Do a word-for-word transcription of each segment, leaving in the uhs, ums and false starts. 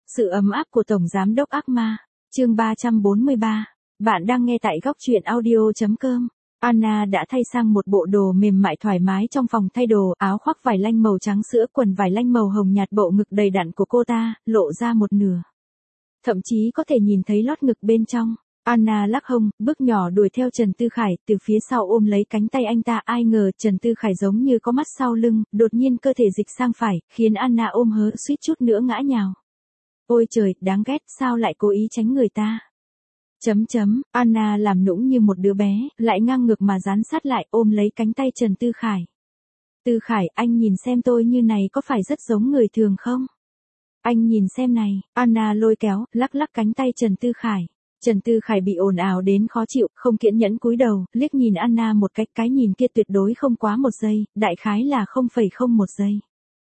Sự ấm áp của Tổng Giám đốc ác ma, chương ba trăm bốn mươi ba. Bạn đang nghe tại góc truyện audio chấm com. Anna đã thay sang một bộ đồ mềm mại thoải mái trong phòng thay đồ, áo khoác vải lanh màu trắng sữa, quần vải lanh màu hồng nhạt, bộ ngực đầy đặn của cô ta lộ ra một nửa. Thậm chí có thể nhìn thấy lót ngực bên trong. Anna lắc hông, bước nhỏ đuổi theo Trần Tư Khải, từ phía sau ôm lấy cánh tay anh ta. Ai ngờ Trần Tư Khải giống như có mắt sau lưng, đột nhiên cơ thể dịch sang phải, khiến Anna ôm hớ suýt chút nữa ngã nhào. Ôi trời, đáng ghét, sao lại cố ý tránh người ta? Chấm chấm, Anna làm nũng như một đứa bé, lại ngang ngược mà dán sát lại, ôm lấy cánh tay Trần Tư Khải. Tư Khải, anh nhìn xem tôi như này có phải rất giống người thường không? Anh nhìn xem này, Anna lôi kéo, lắc lắc cánh tay Trần Tư Khải. Trần Tư Khải bị ồn ào đến khó chịu, không kiên nhẫn cúi đầu, liếc nhìn Anna một cách, cái nhìn kia tuyệt đối không quá một giây, đại khái là không phẩy không một giây.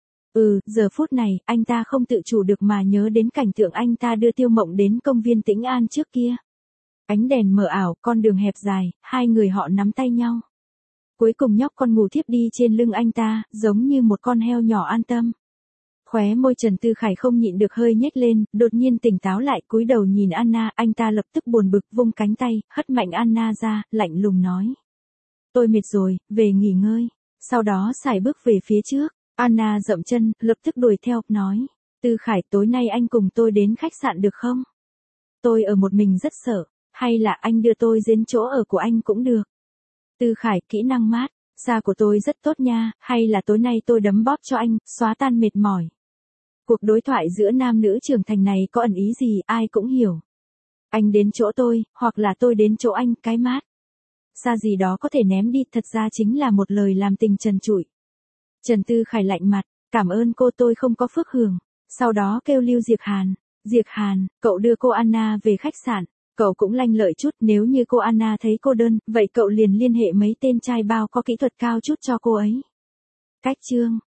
Ừ, giờ phút này, anh ta không tự chủ được mà nhớ đến cảnh tượng anh ta đưa Tiêu Mộng đến công viên Tĩnh An trước kia. Ánh đèn mờ ảo, con đường hẹp dài, hai người họ nắm tay nhau. Cuối cùng nhóc con ngủ thiếp đi trên lưng anh ta, giống như một con heo nhỏ an tâm. Khóe môi Trần Tư Khải không nhịn được hơi nhếch lên, đột nhiên tỉnh táo lại, cúi đầu nhìn Anna, anh ta lập tức buồn bực vung cánh tay, hất mạnh Anna ra, lạnh lùng nói. Tôi mệt rồi, về nghỉ ngơi. Sau đó sải bước về phía trước, Anna dậm chân, lập tức đuổi theo, nói. Tư Khải, tối nay anh cùng tôi đến khách sạn được không? Tôi ở một mình rất sợ, hay là anh đưa tôi đến chỗ ở của anh cũng được. Tư Khải, kỹ năng mát, da của tôi rất tốt nha, hay là tối nay tôi đấm bóp cho anh, xóa tan mệt mỏi. Cuộc đối thoại giữa nam nữ trưởng thành này có ẩn ý gì, ai cũng hiểu. Anh đến chỗ tôi, hoặc là tôi đến chỗ anh, cái mát. Xa gì đó có thể ném đi, thật ra chính là một lời làm tình trần trụi. Trần Tư Khải lạnh mặt, cảm ơn cô, tôi không có phước hưởng. Sau đó kêu Lưu Diệp Hàn. Diệp Hàn, cậu đưa cô Anna về khách sạn. Cậu cũng lanh lợi chút, nếu như cô Anna thấy cô đơn, vậy cậu liền liên hệ mấy tên trai bao có kỹ thuật cao chút cho cô ấy. Cách chương,